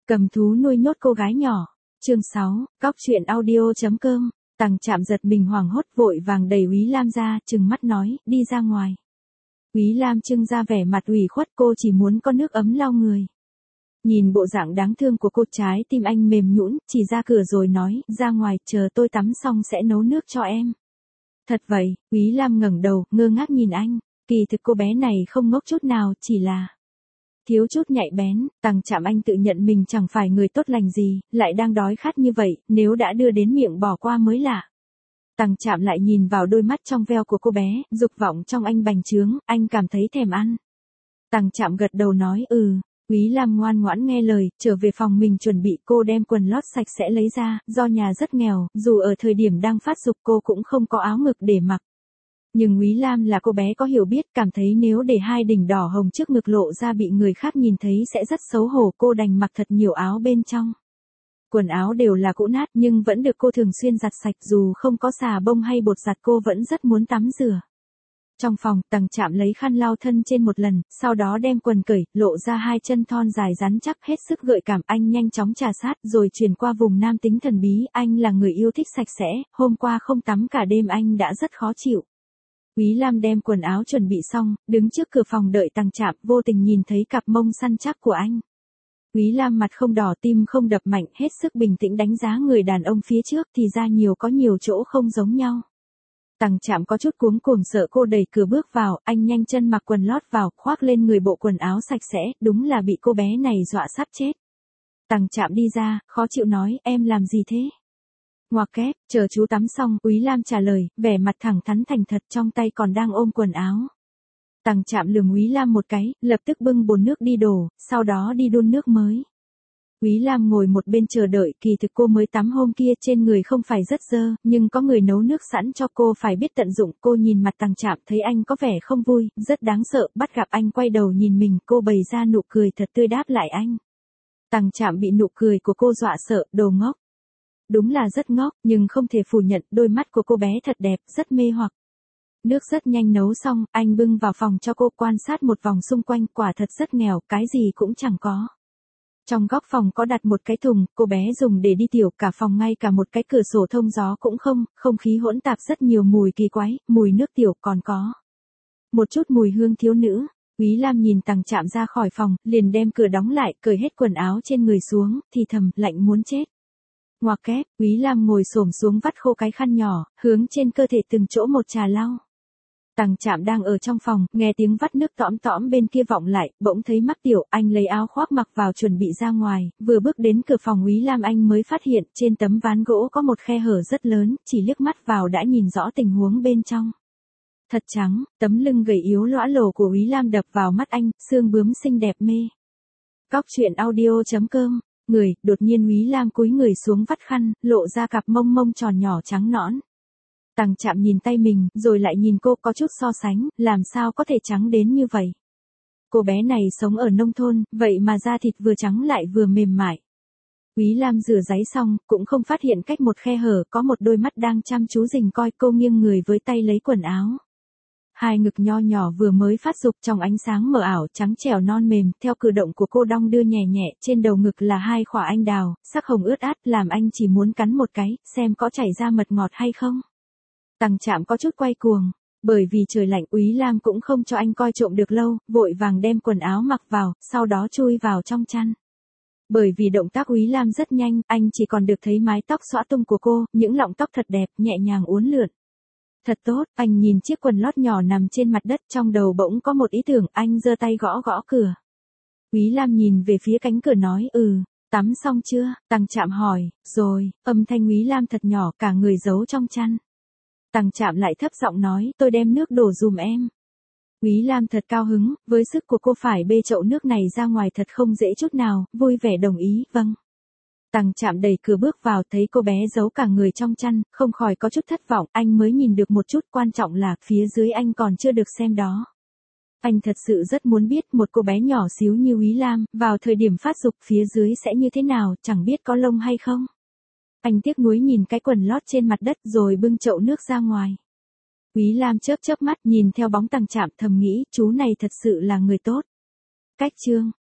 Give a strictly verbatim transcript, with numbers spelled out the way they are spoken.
Cầm thú nuôi nhốt cô gái nhỏ. Chương sáu, cóc truyện audio.com. Tằng Trạm giật mình hoảng hốt vội vàng đẩy Úy Lam ra, trừng mắt nói, đi ra ngoài. Úy Lam trưng ra vẻ mặt ủy khuất, cô chỉ muốn có nước ấm lau người. Nhìn bộ dạng đáng thương của cô, trái tim anh mềm nhũn, chỉ ra cửa rồi nói, ra ngoài, chờ tôi tắm xong sẽ nấu nước cho em. Thật vậy? Úy Lam ngẩng đầu, ngơ ngác nhìn anh, kỳ thực cô bé này không ngốc chút nào, chỉ là thiếu chút nhạy bén. Tằng Trạm anh tự nhận mình chẳng phải người tốt lành gì, lại đang đói khát như vậy, nếu đã đưa đến miệng bỏ qua mới lạ. Tằng Trạm lại nhìn vào đôi mắt trong veo của cô bé, dục vọng trong anh bành trướng, anh cảm thấy thèm ăn. Tằng Trạm gật đầu nói, ừ. Úy Lam ngoan ngoãn nghe lời, trở về phòng mình chuẩn bị. Cô đem quần lót sạch sẽ lấy ra, do nhà rất nghèo, dù ở thời điểm đang phát dục cô cũng không có áo ngực để mặc. Nhưng Úy Lam là cô bé có hiểu biết, cảm thấy nếu để hai đỉnh đỏ hồng trước ngực lộ ra bị người khác nhìn thấy sẽ rất xấu hổ, cô đành mặc thật nhiều áo bên trong. Quần áo đều là cũ nát nhưng vẫn được cô thường xuyên giặt sạch, dù không có xà bông hay bột giặt cô vẫn rất muốn tắm rửa. Trong phòng, Tằng Trạm lấy khăn lau thân trên một lần, sau đó đem quần cởi, lộ ra hai chân thon dài rắn chắc hết sức gợi cảm. Anh nhanh chóng trà sát rồi chuyển qua vùng nam tính thần bí, anh là người yêu thích sạch sẽ, hôm qua không tắm cả đêm anh đã rất khó chịu. Úy Lam đem quần áo chuẩn bị xong, đứng trước cửa phòng đợi Tằng Trạm, vô tình nhìn thấy cặp mông săn chắc của anh. Úy Lam mặt không đỏ tim không đập mạnh, hết sức bình tĩnh đánh giá người đàn ông phía trước, thì ra nhiều có nhiều chỗ không giống nhau. Tằng Trạm có chút cuống cuồng sợ cô đẩy cửa bước vào, anh nhanh chân mặc quần lót vào, khoác lên người bộ quần áo sạch sẽ, đúng là bị cô bé này dọa sắp chết. Tằng Trạm đi ra, khó chịu nói, em làm gì thế? Ngoặc kép, chờ chú tắm xong, Úy Lam trả lời, vẻ mặt thẳng thắn thành thật, trong tay còn đang ôm quần áo. Tằng Trạm lườm Úy Lam một cái, lập tức bưng bồn nước đi đổ, sau đó đi đun nước mới. Úy Lam ngồi một bên chờ đợi, kỳ thực cô mới tắm hôm kia, trên người không phải rất dơ, nhưng có người nấu nước sẵn cho cô phải biết tận dụng. Cô nhìn mặt Tằng Trạm thấy anh có vẻ không vui, rất đáng sợ, bắt gặp anh quay đầu nhìn mình, cô bày ra nụ cười thật tươi đáp lại anh. Tằng Trạm bị nụ cười của cô dọa sợ, đồ ngốc. Đúng là rất ngốc, nhưng không thể phủ nhận, đôi mắt của cô bé thật đẹp, rất mê hoặc. Nước rất nhanh nấu xong, anh bưng vào phòng cho cô quan sát một vòng xung quanh, quả thật rất nghèo, cái gì cũng chẳng có. Trong góc phòng có đặt một cái thùng, cô bé dùng để đi tiểu, cả phòng ngay cả một cái cửa sổ thông gió cũng không, không khí hỗn tạp rất nhiều mùi kỳ quái, mùi nước tiểu còn có một chút mùi hương thiếu nữ. Úy Lam nhìn Tằng Trạm ra khỏi phòng, liền đem cửa đóng lại, cởi hết quần áo trên người xuống, thì thầm, lạnh muốn chết. Ngoặc kép, Úy Lam ngồi xổm xuống vắt khô cái khăn nhỏ, hướng trên cơ thể từng chỗ một trà lau. Tằng Trạm đang ở trong phòng, nghe tiếng vắt nước tõm tõm bên kia vọng lại, bỗng thấy mắc tiểu, anh lấy áo khoác mặc vào chuẩn bị ra ngoài, vừa bước đến cửa phòng Úy Lam anh mới phát hiện, trên tấm ván gỗ có một khe hở rất lớn, chỉ liếc mắt vào đã nhìn rõ tình huống bên trong. Thật trắng, tấm lưng gầy yếu lõa lồ của Úy Lam đập vào mắt anh, xương bướm xinh đẹp mê. Cóc truyện audio.com. Người, đột nhiên Úy Lam cúi người xuống vắt khăn, lộ ra cặp mông mông tròn nhỏ trắng nõn. Tằng Trạm nhìn tay mình, rồi lại nhìn cô, có chút so sánh, làm sao có thể trắng đến như vậy. Cô bé này sống ở nông thôn, vậy mà da thịt vừa trắng lại vừa mềm mại. Úy Lam rửa ráy xong, cũng không phát hiện cách một khe hở, có một đôi mắt đang chăm chú rình coi. Cô nghiêng người với tay lấy quần áo. Hai ngực nho nhỏ vừa mới phát dục trong ánh sáng mờ ảo, trắng trẻo non mềm, theo cử động của cô đong đưa nhẹ nhẹ, trên đầu ngực là hai khỏa anh đào, sắc hồng ướt át, làm anh chỉ muốn cắn một cái, xem có chảy ra mật ngọt hay không. Tằng Trạm có chút quay cuồng, bởi vì trời lạnh, Úy Lam cũng không cho anh coi trộm được lâu, vội vàng đem quần áo mặc vào, sau đó chui vào trong chăn. Bởi vì động tác Úy Lam rất nhanh, anh chỉ còn được thấy mái tóc xõa tung của cô, những lọng tóc thật đẹp, nhẹ nhàng uốn lượn. Thật tốt, anh nhìn chiếc quần lót nhỏ nằm trên mặt đất, trong đầu bỗng có một ý tưởng, anh giơ tay gõ gõ cửa. Úy Lam nhìn về phía cánh cửa nói, ừ, tắm xong chưa? Tằng Trạm hỏi, rồi, âm thanh Úy Lam thật nhỏ, cả người giấu trong chăn. Tằng Trạm lại thấp giọng nói, tôi đem nước đổ dùm em. Úy Lam thật cao hứng, với sức của cô phải bê chậu nước này ra ngoài thật không dễ chút nào, vui vẻ đồng ý, vâng. Tằng Trạm đẩy cửa bước vào, thấy cô bé giấu cả người trong chăn, không khỏi có chút thất vọng, anh mới nhìn được một chút, quan trọng là phía dưới anh còn chưa được xem đó. Anh thật sự rất muốn biết một cô bé nhỏ xíu như Úy Lam, vào thời điểm phát dục phía dưới sẽ như thế nào, chẳng biết có lông hay không. Anh tiếc nuối nhìn cái quần lót trên mặt đất rồi bưng chậu nước ra ngoài. Úy Lam chớp chớp mắt nhìn theo bóng Tằng Trạm thầm nghĩ, chú này thật sự là người tốt. Cách chương